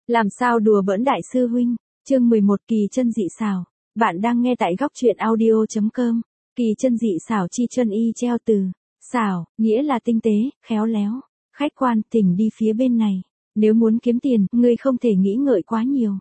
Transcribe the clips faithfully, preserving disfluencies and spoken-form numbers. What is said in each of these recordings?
Làm sao đùa bỡn đại sư huynh, chương mười một kỳ chân dị xảo. Bạn đang nghe tại góc truyện audio chấm com. Kỳ chân dị xảo chi chân y treo từ, xảo, nghĩa là tinh tế, khéo léo. Khách quan, tỉnh đi phía bên này. Nếu muốn kiếm tiền, ngươi không thể nghĩ ngợi quá nhiều.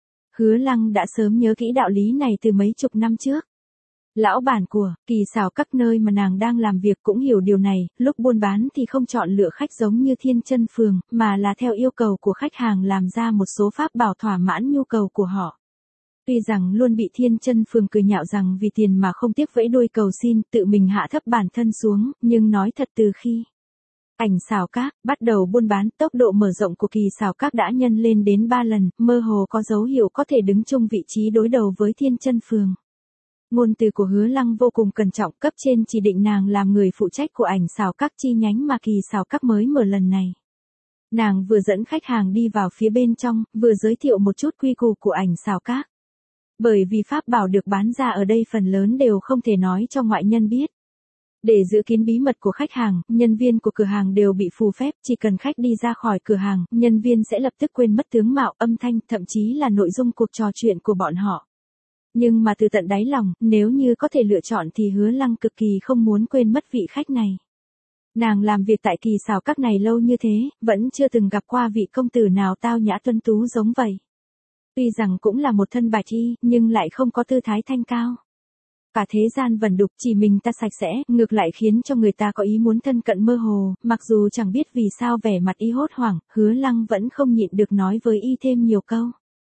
Hứa Lăng đã sớm nhớ kỹ đạo lý này từ mấy chục năm trước. Lão bản của Kỳ xảo các nơi mà nàng đang làm việc cũng hiểu điều này, lúc buôn bán thì không chọn lựa khách giống như Thiên Chân Phường, mà là theo yêu cầu của khách hàng làm ra một số pháp bảo thỏa mãn nhu cầu của họ. Tuy rằng luôn bị Thiên Chân Phường cười nhạo rằng vì tiền mà không tiếc vẫy đuôi cầu xin, tự mình hạ thấp bản thân xuống, nhưng nói thật từ khi Ảnh xảo các bắt đầu buôn bán, tốc độ mở rộng của Kỳ xảo các đã nhân lên đến ba lần, mơ hồ có dấu hiệu có thể đứng chung vị trí đối đầu với Thiên Chân Phường. Ngôn từ của Hứa Lăng vô cùng cẩn trọng, cấp trên chỉ định nàng làm người phụ trách của Ảnh xảo các chi nhánh mà Kỳ xảo các mới mở lần này. Nàng vừa dẫn khách hàng đi vào phía bên trong, vừa giới thiệu một chút quy củ của Ảnh xảo các. Bởi vì pháp bảo được bán ra ở đây phần lớn đều không thể nói cho ngoại nhân biết. Để giữ kín bí mật của khách hàng, nhân viên của cửa hàng đều bị phù phép, chỉ cần khách đi ra khỏi cửa hàng, nhân viên sẽ lập tức quên mất tướng mạo, âm thanh, thậm chí là nội dung cuộc trò chuyện của bọn họ. Nhưng mà từ tận đáy lòng, nếu như có thể lựa chọn thì Hứa Lăng cực kỳ không muốn quên mất vị khách này. Nàng làm việc tại Kỳ xảo các này lâu như thế, vẫn chưa từng gặp qua vị công tử nào tao nhã tuấn tú giống vậy. Tuy rằng cũng là một thân bạch y, nhưng lại không có tư thái thanh cao. Cả thế gian vẩn đục, chỉ mình ta sạch sẽ, ngược lại khiến cho người ta có ý muốn thân cận mơ hồ, mặc dù chẳng biết vì sao vẻ mặt y hốt hoảng, Hứa Lăng vẫn không nhịn được nói với y thêm nhiều câu.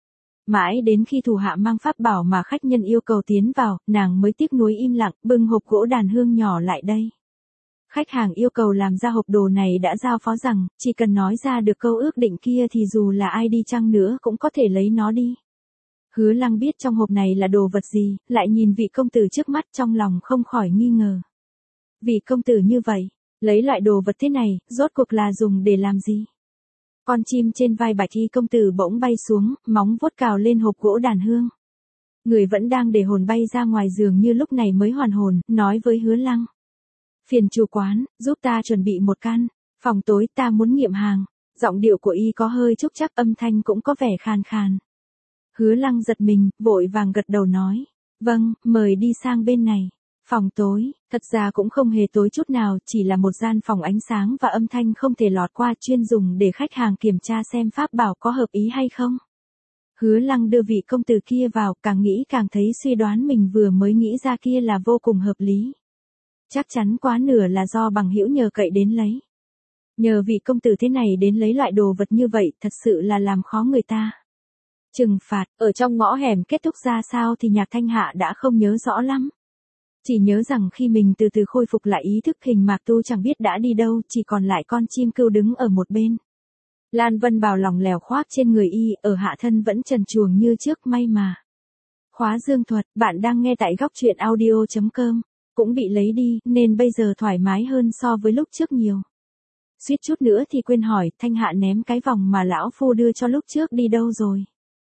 Mãi đến khi thủ hạ mang pháp bảo mà khách nhân yêu cầu tiến vào, nàng mới tiếc nuối im lặng, bưng hộp gỗ đàn hương nhỏ lại đây. Khách hàng yêu cầu làm ra hộp đồ này đã giao phó rằng, chỉ cần nói ra được câu ước định kia thì dù là ai đi chăng nữa cũng có thể lấy nó đi. Hứa Lăng biết trong hộp này là đồ vật gì, lại nhìn vị công tử trước mắt trong lòng không khỏi nghi ngờ. Vị công tử như vậy, lấy loại đồ vật thế này, rốt cuộc là dùng để làm gì? Con chim trên vai bạch y công tử bỗng bay xuống, móng vuốt cào lên hộp gỗ đàn hương. Người vẫn đang để hồn bay ra ngoài giường như lúc này mới hoàn hồn, nói với Hứa Lăng. Phiền chủ quán, giúp ta chuẩn bị một căn, phòng tối ta muốn nghiệm hàng. Giọng điệu của y có hơi trúc chắc, âm thanh cũng có vẻ khàn khàn. Hứa Lăng giật mình, vội vàng gật đầu nói. Vâng, mời đi sang bên này. Phòng tối, thật ra cũng không hề tối chút nào, chỉ là một gian phòng ánh sáng và âm thanh không thể lọt qua, chuyên dùng để khách hàng kiểm tra xem pháp bảo có hợp ý hay không. Hứa Lăng đưa vị công tử kia vào, càng nghĩ càng thấy suy đoán mình vừa mới nghĩ ra kia là vô cùng hợp lý. Chắc chắn quá nửa là do bằng hữu nhờ cậy đến lấy. Nhờ vị công tử thế này đến lấy loại đồ vật như vậy, thật sự là làm khó người ta. Trừng phạt, ở trong ngõ hẻm kết thúc ra sao thì Nhạc Thanh Hạ đã không nhớ rõ lắm. Chỉ nhớ rằng khi mình từ từ khôi phục lại ý thức, Hình Mạc Tu chẳng biết đã đi đâu, chỉ còn lại con chim cừu đứng ở một bên. Lan Vân bào lòng lèo khoác trên người y, ở hạ thân vẫn trần truồng như trước, may mà. Khóa dương thuật, bạn đang nghe tại góc truyện audio chấm com, cũng bị lấy đi, nên bây giờ thoải mái hơn so với lúc trước nhiều. Suýt chút nữa thì quên hỏi, Thanh Hạ ném cái vòng mà lão phu đưa cho lúc trước đi đâu rồi?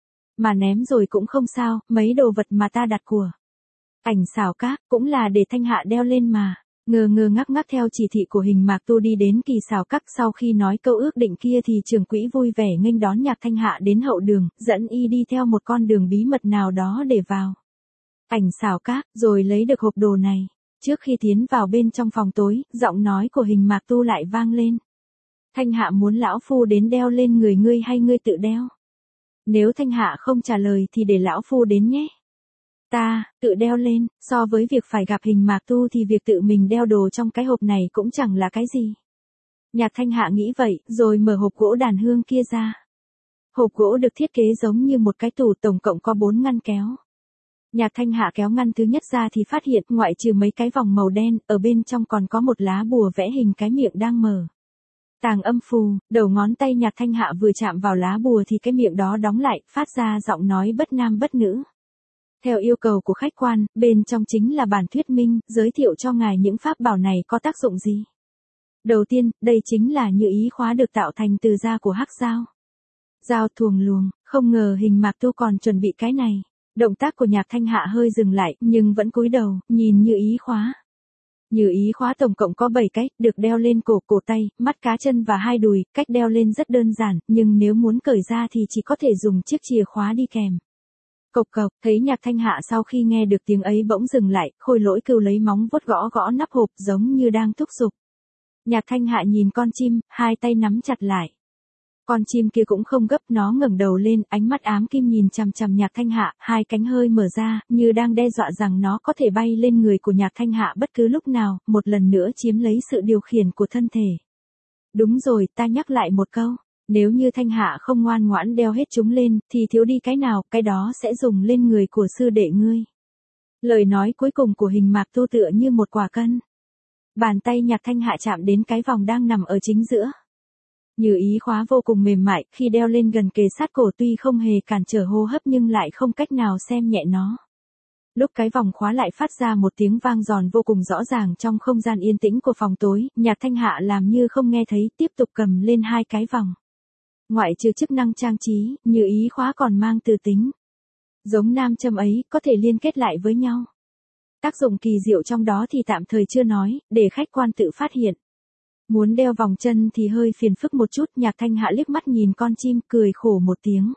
Mà ném rồi cũng không sao, mấy đồ vật mà ta đặt của Ảnh xảo các, cũng là để Thanh Hạ đeo lên mà. Ngơ ngơ ngác ngác theo chỉ thị của Hình Mạc Tu đi đến Kỳ xảo các, sau khi nói câu ước định kia thì trưởng quỹ vui vẻ nghênh đón Nhạc Thanh Hạ đến hậu đường, dẫn y đi theo một con đường bí mật nào đó để vào Ảnh xảo các, rồi lấy được hộp đồ này. Trước khi tiến vào bên trong phòng tối, giọng nói của Hình Mạc Tu lại vang lên. Thanh Hạ muốn lão phu đến đeo lên người ngươi hay ngươi tự đeo? Nếu Thanh Hạ không trả lời thì để lão phu đến nhé. Ta, tự đeo lên, so với việc phải gặp Hình Mạc Tu thì việc tự mình đeo đồ trong cái hộp này cũng chẳng là cái gì. Nhạc Thanh Hạ nghĩ vậy, rồi mở hộp gỗ đàn hương kia ra. Hộp gỗ được thiết kế giống như một cái tủ, tổng cộng có bốn ngăn kéo. Nhạc Thanh Hạ kéo ngăn thứ nhất ra thì phát hiện, ngoại trừ mấy cái vòng màu đen, ở bên trong còn có một lá bùa vẽ hình cái miệng đang mở. Tàng âm phù, đầu ngón tay Nhạc Thanh Hạ vừa chạm vào lá bùa thì cái miệng đó đóng lại, phát ra giọng nói bất nam bất nữ. Theo yêu cầu của khách quan, bên trong chính là bản thuyết minh, giới thiệu cho ngài những pháp bảo này có tác dụng gì. Đầu tiên, đây chính là như ý khóa được tạo thành từ da của hắc dao. Dao thuồng luồng, không ngờ Hình Mạc Tu còn chuẩn bị cái này. Động tác của Nhạc Thanh Hạ hơi dừng lại, nhưng vẫn cúi đầu, nhìn như ý khóa. Như ý khóa tổng cộng có bảy cái, được đeo lên cổ, cổ tay, mắt cá chân và hai đùi, cách đeo lên rất đơn giản, nhưng nếu muốn cởi ra thì chỉ có thể dùng chiếc chìa khóa đi kèm. Cộc cộc, thấy Nhạc Thanh Hạ sau khi nghe được tiếng ấy bỗng dừng lại, Khôi Lỗi Cừu lấy móng vuốt gõ gõ nắp hộp giống như đang thúc giục. Nhạc Thanh Hạ nhìn con chim, hai tay nắm chặt lại. Con chim kia cũng không gấp, nó ngẩng đầu lên, ánh mắt ám kim nhìn chằm chằm Nhạc Thanh Hạ, hai cánh hơi mở ra, như đang đe dọa rằng nó có thể bay lên người của Nhạc Thanh Hạ bất cứ lúc nào, một lần nữa chiếm lấy sự điều khiển của thân thể. Đúng rồi, ta nhắc lại một câu, nếu như Thanh Hạ không ngoan ngoãn đeo hết chúng lên, thì thiếu đi cái nào, cái đó sẽ dùng lên người của sư đệ ngươi. Lời nói cuối cùng của Hình Mạc Tu tựa như một quả cân. Bàn tay Nhạc Thanh Hạ chạm đến cái vòng đang nằm ở chính giữa. Như ý khóa vô cùng mềm mại, khi đeo lên gần kề sát cổ tuy không hề cản trở hô hấp nhưng lại không cách nào xem nhẹ nó. Lúc cái vòng khóa lại phát ra một tiếng vang giòn vô cùng rõ ràng trong không gian yên tĩnh của phòng tối, Nhạc Thanh Hạ làm như không nghe thấy, tiếp tục cầm lên hai cái vòng. Ngoại trừ chức năng trang trí, như ý khóa còn mang từ tính. Giống nam châm ấy, có thể liên kết lại với nhau. Tác dụng kỳ diệu trong đó thì tạm thời chưa nói, để khách quan tự phát hiện. Muốn đeo vòng chân thì hơi phiền phức một chút, Nhạc Thanh Hạ liếc mắt nhìn con chim, cười khổ một tiếng.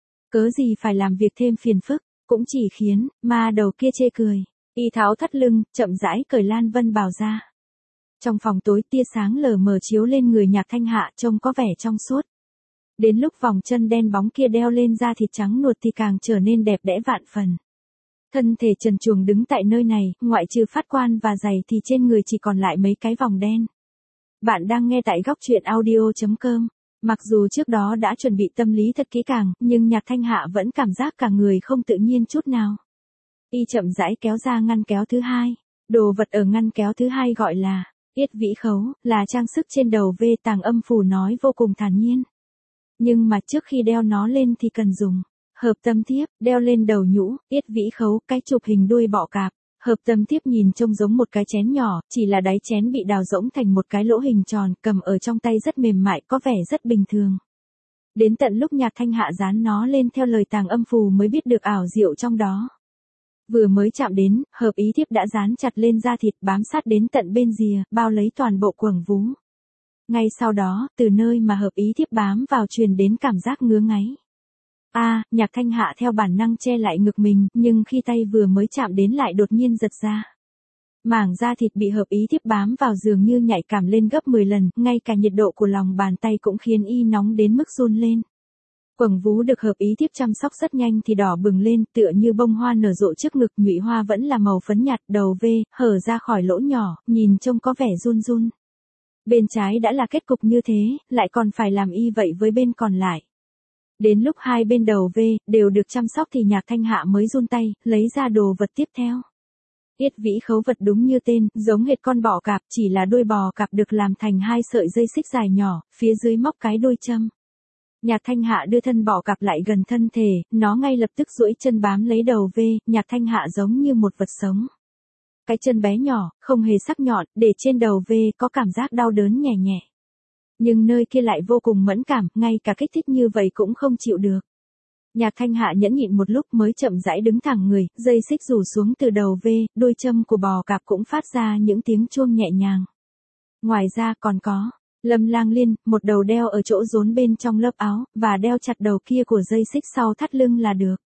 Cớ gì phải làm việc thêm phiền phức, cũng chỉ khiến ma đầu kia chê cười. Y tháo thắt lưng, chậm rãi cởi Lan Vân bào ra. Trong phòng tối tia sáng lờ mờ chiếu lên người Nhạc Thanh Hạ trông có vẻ trong suốt. Đến lúc vòng chân đen bóng kia đeo lên da thịt trắng nuột thì càng trở nên đẹp đẽ vạn phần. Thân thể trần truồng đứng tại nơi này, ngoại trừ phát quan và giày thì trên người chỉ còn lại mấy cái vòng đen. Bạn đang nghe tại góc truyện audio chấm com. Mặc dù trước đó đã chuẩn bị tâm lý thật kỹ càng, nhưng Nhạc Thanh Hạ vẫn cảm giác cả người không tự nhiên chút nào. Y chậm rãi kéo ra ngăn kéo thứ hai. Đồ vật ở ngăn kéo thứ hai gọi là Yết Vĩ Khấu, là trang sức trên đầu V Tàng Âm Phù nói vô cùng thản nhiên. Nhưng mà trước khi đeo nó lên thì cần dùng hợp tâm thiếp, đeo lên đầu nhũ, Yết Vĩ Khấu, cái chụp hình đuôi bọ cạp. Hợp tâm thiếp nhìn trông giống một cái chén nhỏ, chỉ là đáy chén bị đào rỗng thành một cái lỗ hình tròn, cầm ở trong tay rất mềm mại, có vẻ rất bình thường. Đến tận lúc Nhạc Thanh Hạ dán nó lên theo lời Tàng Âm Phù mới biết được ảo diệu trong đó. Vừa mới chạm đến, hợp ý thiếp đã dán chặt lên da thịt, bám sát đến tận bên rìa, bao lấy toàn bộ quầng vú. Ngay sau đó, từ nơi mà hợp ý thiếp bám vào truyền đến cảm giác ngứa ngáy. A, à, Nhạc Thanh Hạ theo bản năng che lại ngực mình, nhưng khi tay vừa mới chạm đến lại đột nhiên giật ra. Mảng da thịt bị hợp ý thiếp bám vào dường như nhạy cảm lên gấp mười lần, ngay cả nhiệt độ của lòng bàn tay cũng khiến y nóng đến mức run lên. Quầng vú được hợp ý thiếp chăm sóc rất nhanh thì đỏ bừng lên, tựa như bông hoa nở rộ trước ngực, nhụy hoa vẫn là màu phấn nhạt, đầu V, hở ra khỏi lỗ nhỏ, nhìn trông có vẻ run run. Bên trái đã là kết cục như thế, lại còn phải làm y vậy với bên còn lại. Đến lúc hai bên đầu V đều được chăm sóc thì Nhạc Thanh Hạ mới run tay, lấy ra đồ vật tiếp theo. Yết Vĩ Khấu vật đúng như tên, giống hệt con bọ cạp, chỉ là đuôi bò cạp được làm thành hai sợi dây xích dài nhỏ, phía dưới móc cái đuôi châm. Nhạc Thanh Hạ đưa thân bọ cạp lại gần thân thể, nó ngay lập tức duỗi chân bám lấy đầu V, Nhạc Thanh Hạ giống như một vật sống. Cái chân bé nhỏ, không hề sắc nhọn, để trên đầu V có cảm giác đau đớn nhẹ nhẹ. Nhưng nơi kia lại vô cùng mẫn cảm, ngay cả kích thích như vậy cũng không chịu được. Nhạc Thanh Hạ nhẫn nhịn một lúc mới chậm rãi đứng thẳng người, dây xích rủ xuống từ đầu V, đuôi châm của bò cạp cũng phát ra những tiếng chuông nhẹ nhàng. Ngoài ra còn có Lâm Lang Liên, một đầu đeo ở chỗ rốn bên trong lớp áo, và đeo chặt đầu kia của dây xích sau thắt lưng là được.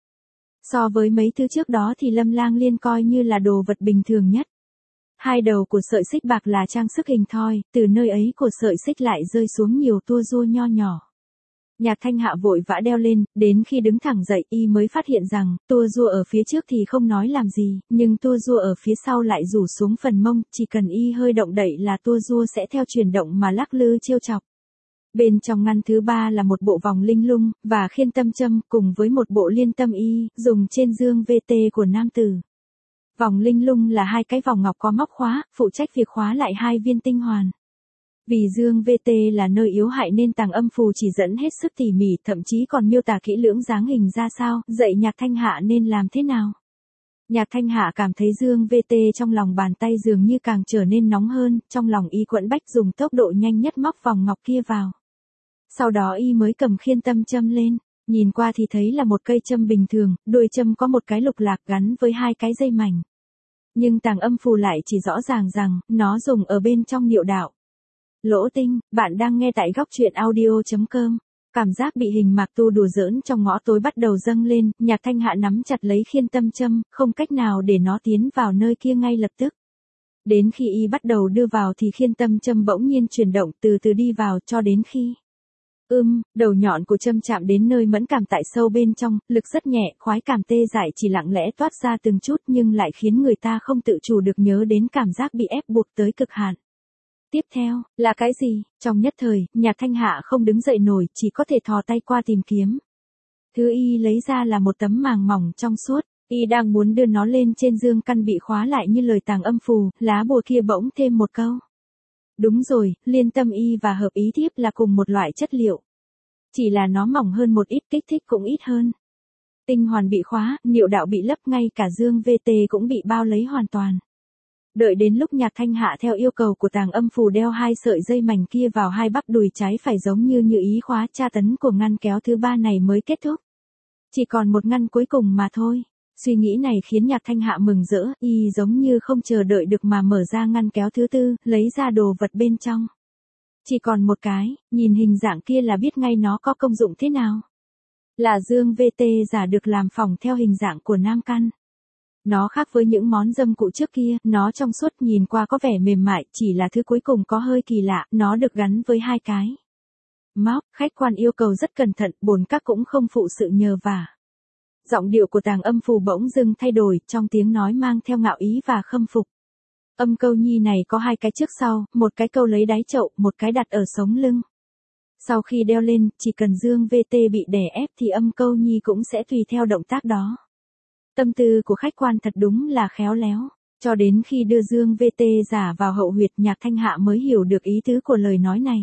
So với mấy thứ trước đó thì Lâm Lang Liên coi như là đồ vật bình thường nhất. Hai đầu của sợi xích bạc là trang sức hình thoi, từ nơi ấy của sợi xích lại rơi xuống nhiều tua rua nho nhỏ. Nhạc Thanh Hạ vội vã đeo lên, đến khi đứng thẳng dậy y mới phát hiện rằng, tua rua ở phía trước thì không nói làm gì, nhưng tua rua ở phía sau lại rủ xuống phần mông, chỉ cần y hơi động đậy là tua rua sẽ theo chuyển động mà lắc lư trêu chọc. Bên trong ngăn thứ ba là một bộ vòng linh lung, và khiên tâm châm, cùng với một bộ liên tâm y, dùng trên dương vê tê của nam tử. Vòng linh lung là hai cái vòng ngọc có móc khóa, phụ trách việc khóa lại hai viên tinh hoàn. Vì dương vê tê là nơi yếu hại nên Tàng Âm Phù chỉ dẫn hết sức tỉ mỉ, thậm chí còn miêu tả kỹ lưỡng dáng hình ra sao, dạy Nhạc Thanh Hạ nên làm thế nào. Nhạc Thanh Hạ cảm thấy dương vê tê trong lòng bàn tay dường như càng trở nên nóng hơn, trong lòng y quẫn bách dùng tốc độ nhanh nhất móc vòng ngọc kia vào. Sau đó y mới cầm khiên tâm châm lên, nhìn qua thì thấy là một cây châm bình thường, đuôi châm có một cái lục lạc gắn với hai cái dây mảnh. Nhưng tàng âm phù lại chỉ rõ ràng rằng, nó dùng ở bên trong niệu đạo. Lỗ Tinh, bạn đang nghe tại góc truyện audio.com. Cảm giác bị hình mạc tu đùa giỡn trong ngõ tối bắt đầu dâng lên, Nhạc Thanh Hạ nắm chặt lấy khiên tâm châm, không cách nào để nó tiến vào nơi kia ngay lập tức. Đến khi y bắt đầu đưa vào thì khiên tâm châm bỗng nhiên chuyển động từ từ đi vào cho đến khi Ưm, đầu nhọn của châm chạm đến nơi mẫn cảm tại sâu bên trong, lực rất nhẹ, khoái cảm tê dại chỉ lặng lẽ toát ra từng chút nhưng lại khiến người ta không tự chủ được nhớ đến cảm giác bị ép buộc tới cực hạn. Tiếp theo, là cái gì? Trong nhất thời, Nhạc Thanh Hạ không đứng dậy nổi, chỉ có thể thò tay qua tìm kiếm. Thứ y lấy ra là một tấm màng mỏng trong suốt, y đang muốn đưa nó lên trên dương căn bị khóa lại như lời tàng âm phù, lá bùa kia bỗng thêm một câu. Đúng rồi, liên tâm y và hợp ý thiếp là cùng một loại chất liệu. Chỉ là nó mỏng hơn một ít, kích thích cũng ít hơn. Tinh hoàn bị khóa, niệu đạo bị lấp, ngay cả dương vê tê cũng bị bao lấy hoàn toàn. Đợi đến lúc Nhạc Thanh Hạ theo yêu cầu của tàng âm phù đeo hai sợi dây mảnh kia vào hai bắp đùi trái phải giống như như ý khóa tra tấn của ngăn kéo thứ ba này mới kết thúc. Chỉ còn một ngăn cuối cùng mà thôi. Suy nghĩ này khiến Nhạc Thanh Hạ mừng rỡ, y giống như không chờ đợi được mà mở ra ngăn kéo thứ tư, lấy ra đồ vật bên trong. Chỉ còn một cái, nhìn hình dạng kia là biết ngay nó có công dụng thế nào. Là dương vê tê giả được làm phỏng theo hình dạng của nam căn. Nó khác với những món dâm cụ trước kia, nó trong suốt nhìn qua có vẻ mềm mại, chỉ là thứ cuối cùng có hơi kỳ lạ, nó được gắn với hai cái móc, khách quan yêu cầu rất cẩn thận, bổn các cũng không phụ sự nhờ vả. Giọng điệu của tàng âm phù bỗng dưng thay đổi, trong tiếng nói mang theo ngạo ý và khâm phục. Âm câu nhi này có hai cái trước sau, một cái câu lấy đáy chậu, một cái đặt ở sống lưng. Sau khi đeo lên, chỉ cần dương vê tê bị đè ép thì âm câu nhi cũng sẽ tùy theo động tác đó. Tâm tư của khách quan thật đúng là khéo léo. Cho đến khi đưa dương vê tê giả vào hậu huyệt, Nhạc Thanh Hạ mới hiểu được ý tứ của lời nói này.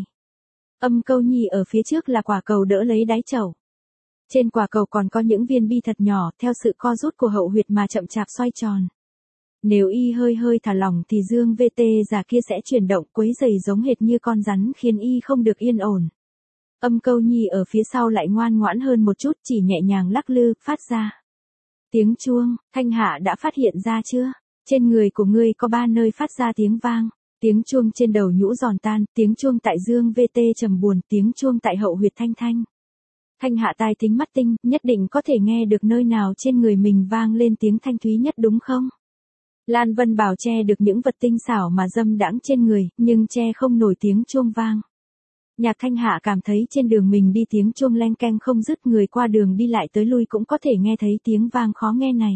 Âm câu nhi ở phía trước là quả cầu đỡ lấy đáy chậu. Trên quả cầu còn có những viên bi thật nhỏ, theo sự co rút của hậu huyệt mà chậm chạp xoay tròn. Nếu y hơi hơi thả lỏng thì dương vê tê giả kia sẽ chuyển động quấy rầy giống hệt như con rắn khiến y không được yên ổn. Âm câu nhi ở phía sau lại ngoan ngoãn hơn một chút, chỉ nhẹ nhàng lắc lư, phát ra tiếng chuông. Thanh Hạ đã phát hiện ra chưa? Trên người của ngươi có ba nơi phát ra tiếng vang. Tiếng chuông trên đầu nhũ giòn tan, tiếng chuông tại dương vê tê trầm buồn, tiếng chuông tại hậu huyệt thanh thanh. Thanh Hạ tai thính mắt tinh, nhất định có thể nghe được nơi nào trên người mình vang lên tiếng thanh thúy nhất đúng không? Lan Vân Bảo che được những vật tinh xảo mà dâm đãng trên người, nhưng che không nổi tiếng chuông vang. Nhạc Thanh Hạ cảm thấy trên đường mình đi tiếng chuông leng keng không dứt, người qua đường đi lại tới lui cũng có thể nghe thấy tiếng vang khó nghe này.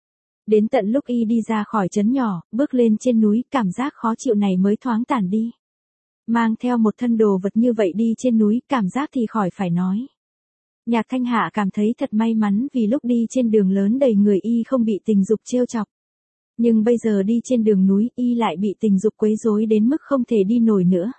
Đến tận lúc y đi ra khỏi trấn nhỏ, bước lên trên núi, cảm giác khó chịu này mới thoáng tản đi. Mang theo một thân đồ vật như vậy đi trên núi, cảm giác thì khỏi phải nói. Nhạc Thanh Hạ cảm thấy thật may mắn vì lúc đi trên đường lớn đầy người y không bị tình dục trêu chọc. Nhưng bây giờ đi trên đường núi y lại bị tình dục quấy rối đến mức không thể đi nổi nữa.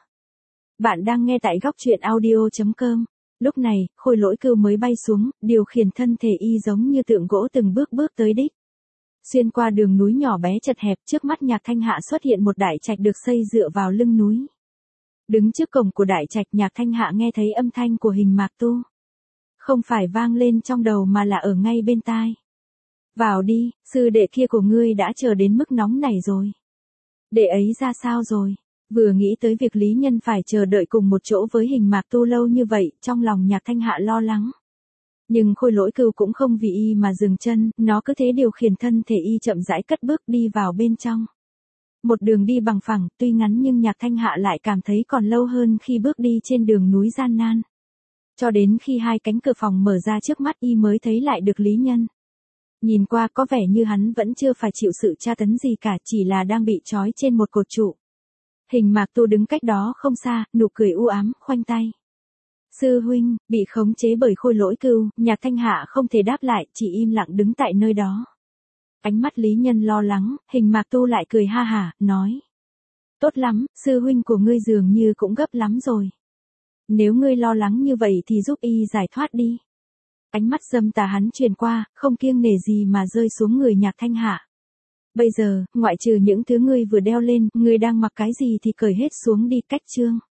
Bạn đang nghe tại góc truyện audio.com. Lúc này, Khôi Lỗi Cừu mới bay xuống, điều khiển thân thể y giống như tượng gỗ từng bước bước tới đích. Xuyên qua đường núi nhỏ bé chật hẹp, trước mắt Nhạc Thanh Hạ xuất hiện một đại trạch được xây dựa vào lưng núi. Đứng trước cổng của đại trạch, Nhạc Thanh Hạ nghe thấy âm thanh của Hình Mạc Tu. Không phải vang lên trong đầu mà là ở ngay bên tai. Vào đi, sư đệ kia của ngươi đã chờ đến mức nóng này rồi. Đệ ấy ra sao rồi? Vừa nghĩ tới việc Lý Nhân phải chờ đợi cùng một chỗ với Hình Mạc Tu lâu như vậy, trong lòng Nhạc Thanh Hạ lo lắng. Nhưng Khôi Lỗi Cừu cũng không vì y mà dừng chân, nó cứ thế điều khiển thân thể y chậm rãi cất bước đi vào bên trong. Một đường đi bằng phẳng, tuy ngắn nhưng Nhạc Thanh Hạ lại cảm thấy còn lâu hơn khi bước đi trên đường núi gian nan. Cho đến khi hai cánh cửa phòng mở ra trước mắt y mới thấy lại được Lý Nhân. Nhìn qua có vẻ như hắn vẫn chưa phải chịu sự tra tấn gì cả, chỉ là đang bị trói trên một cột trụ. Hình Mạc Tu đứng cách đó không xa, nụ cười u ám, khoanh tay. Sư huynh, bị khống chế bởi Khôi Lỗi Cừu, Nhạc Thanh Hạ không thể đáp lại, chỉ im lặng đứng tại nơi đó. Ánh mắt Lý Nhân lo lắng, Hình Mạc Tu lại cười ha hả, nói. Tốt lắm, sư huynh của ngươi dường như cũng gấp lắm rồi. Nếu ngươi lo lắng như vậy thì giúp y giải thoát đi. Ánh mắt dâm tà hắn truyền qua, không kiêng nể gì mà rơi xuống người Nhạc Thanh Hạ. Bây giờ, ngoại trừ những thứ ngươi vừa đeo lên, ngươi đang mặc cái gì thì cởi hết xuống đi, cách chương.